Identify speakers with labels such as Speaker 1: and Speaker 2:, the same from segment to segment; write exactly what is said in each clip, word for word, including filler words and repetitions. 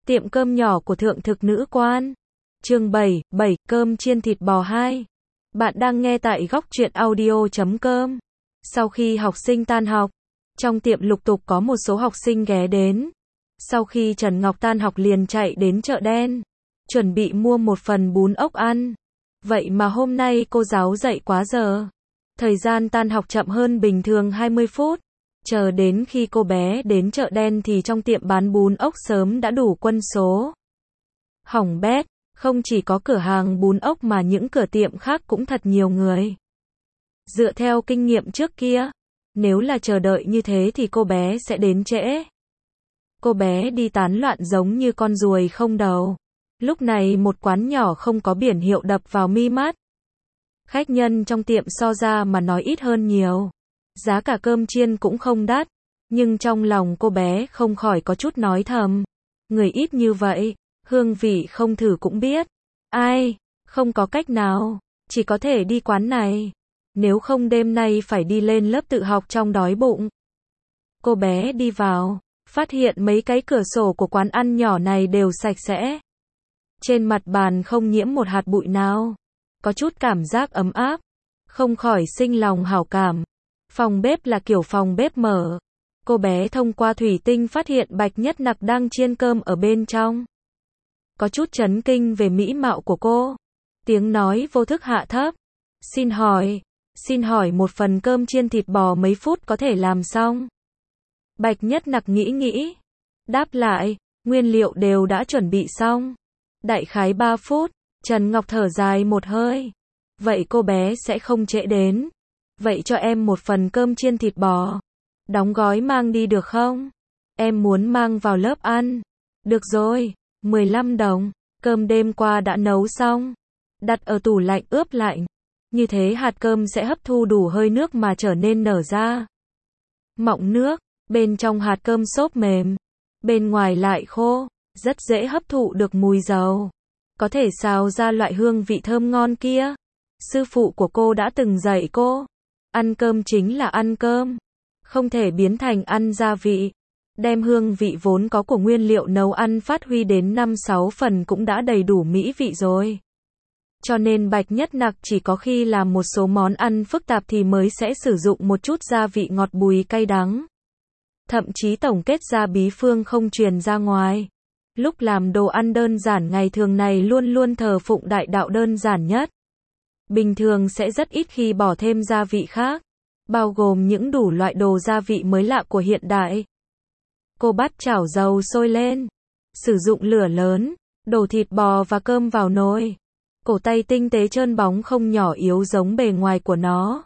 Speaker 1: Tiệm cơm nhỏ của thượng thực nữ quan. Chương bảy, bảy, cơm chiên thịt bò hai. Bạn đang nghe tại góc truyện audio chấm com. Sau khi học sinh tan học, trong tiệm lục tục có một số học sinh ghé đến. Sau khi Trần Ngọc tan học liền chạy đến chợ đen, chuẩn bị mua một phần bún ốc ăn. Vậy mà hôm nay cô giáo dậy quá giờ. Thời gian tan học chậm hơn bình thường hai mươi phút. Chờ đến khi cô bé đến chợ đen thì trong tiệm bán bún ốc sớm đã đủ quân số. Hỏng bét, không chỉ có cửa hàng bún ốc mà những cửa tiệm khác cũng thật nhiều người. Dựa theo kinh nghiệm trước kia, nếu là chờ đợi như thế thì cô bé sẽ đến trễ. Cô bé đi tán loạn giống như con ruồi không đầu. Lúc này một quán nhỏ không có biển hiệu đập vào mi mắt. Khách nhân trong tiệm so ra mà nói ít hơn nhiều. Giá cả cơm chiên cũng không đắt, nhưng trong lòng cô bé không khỏi có chút nói thầm. Người ít như vậy, hương vị không thử cũng biết. Ai, không có cách nào, chỉ có thể đi quán này. Nếu không đêm nay phải đi lên lớp tự học trong đói bụng. Cô bé đi vào, phát hiện mấy cái cửa sổ của quán ăn nhỏ này đều sạch sẽ. Trên mặt bàn không nhiễm một hạt bụi nào. Có chút cảm giác ấm áp, không khỏi sinh lòng hảo cảm. Phòng bếp là kiểu phòng bếp mở. Cô bé thông qua thủy tinh phát hiện Bạch Nhất Nặc đang chiên cơm ở bên trong. Có chút chấn kinh về mỹ mạo của cô. Tiếng nói vô thức hạ thấp. Xin hỏi, xin hỏi một phần cơm chiên thịt bò mấy phút có thể làm xong? Bạch Nhất Nặc nghĩ nghĩ. Đáp lại, nguyên liệu đều đã chuẩn bị xong. Đại khái ba phút, Trần Ngọc thở dài một hơi. Vậy cô bé sẽ không trễ đến. Vậy cho em một phần cơm chiên thịt bò. Đóng gói mang đi được không? Em muốn mang vào lớp ăn. Được rồi, mười lăm đồng. Cơm đêm qua đã nấu xong. Đặt ở tủ lạnh ướp lạnh. Như thế hạt cơm sẽ hấp thu đủ hơi nước mà trở nên nở ra. Mọng nước, bên trong hạt cơm xốp mềm. Bên ngoài lại khô, rất dễ hấp thụ được mùi dầu. Có thể xào ra loại hương vị thơm ngon kia. Sư phụ của cô đã từng dạy cô. Ăn cơm chính là ăn cơm, không thể biến thành ăn gia vị. Đem hương vị vốn có của nguyên liệu nấu ăn phát huy đến năm sáu phần cũng đã đầy đủ mỹ vị rồi. Cho nên Bạch Nhất Nặc chỉ có khi làm một số món ăn phức tạp thì mới sẽ sử dụng một chút gia vị ngọt bùi cay đắng. Thậm chí tổng kết ra bí phương không truyền ra ngoài. Lúc làm đồ ăn đơn giản ngày thường này luôn luôn thờ phụng đại đạo đơn giản nhất. Bình thường sẽ rất ít khi bỏ thêm gia vị khác, bao gồm những đủ loại đồ gia vị mới lạ của hiện đại. Cô bắt chảo dầu sôi lên, sử dụng lửa lớn, đổ thịt bò và cơm vào nồi. Cổ tay tinh tế trơn bóng không nhỏ yếu giống bề ngoài của nó.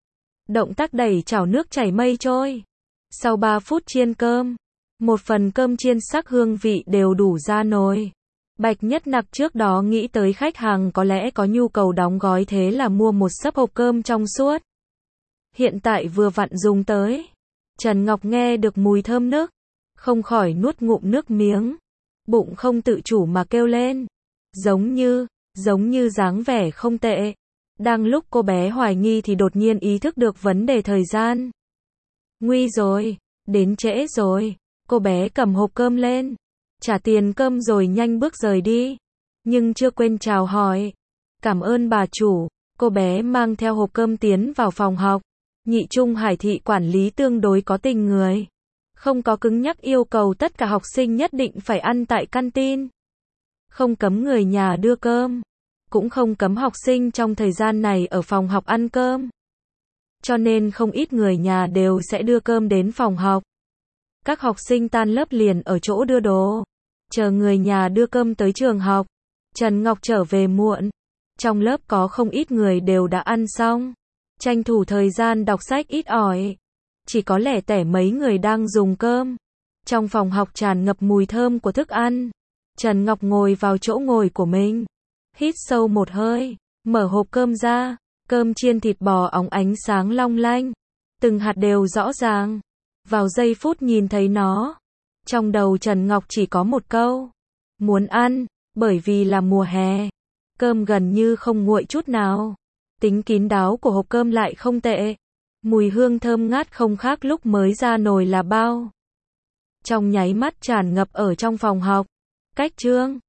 Speaker 1: Động tác đẩy chảo nước chảy mây trôi. Sau ba phút chiên cơm, một phần cơm chiên sắc hương vị đều đủ ra nồi. Bạch Nhất Nặc trước đó nghĩ tới khách hàng có lẽ có nhu cầu đóng gói thế là mua một xấp hộp cơm trong suốt. Hiện tại vừa vặn dùng tới. Trần Ngọc nghe được mùi thơm nức, không khỏi nuốt ngụm nước miếng. Bụng không tự chủ mà kêu lên. Giống như, giống như dáng vẻ không tệ. Đang lúc cô bé hoài nghi thì đột nhiên ý thức được vấn đề thời gian. Nguy rồi, đến trễ rồi. Cô bé cầm hộp cơm lên. Trả tiền cơm rồi nhanh bước rời đi. Nhưng chưa quên chào hỏi. Cảm ơn bà chủ. Cô bé mang theo hộp cơm tiến vào phòng học. Nhị Trung Hải thị quản lý tương đối có tình người. Không có cứng nhắc yêu cầu tất cả học sinh nhất định phải ăn tại canteen. Không cấm người nhà đưa cơm. Cũng không cấm học sinh trong thời gian này ở phòng học ăn cơm. Cho nên không ít người nhà đều sẽ đưa cơm đến phòng học. Các học sinh tan lớp liền ở chỗ đưa đồ. Chờ người nhà đưa cơm tới trường học. Trần Ngọc trở về muộn. Trong lớp có không ít người đều đã ăn xong. Tranh thủ thời gian đọc sách ít ỏi. Chỉ có lẻ tẻ mấy người đang dùng cơm. Trong phòng học tràn ngập mùi thơm của thức ăn. Trần Ngọc ngồi vào chỗ ngồi của mình. Hít sâu một hơi. Mở hộp cơm ra. Cơm chiên thịt bò óng ánh sáng long lanh. Từng hạt đều rõ ràng. Vào giây phút nhìn thấy nó, trong đầu Trần Ngọc chỉ có một câu. Muốn ăn, bởi vì là mùa hè. Cơm gần như không nguội chút nào. Tính kín đáo của hộp cơm lại không tệ. Mùi hương thơm ngát không khác lúc mới ra nồi là bao. Trong nháy mắt tràn ngập ở trong phòng học. Cách chương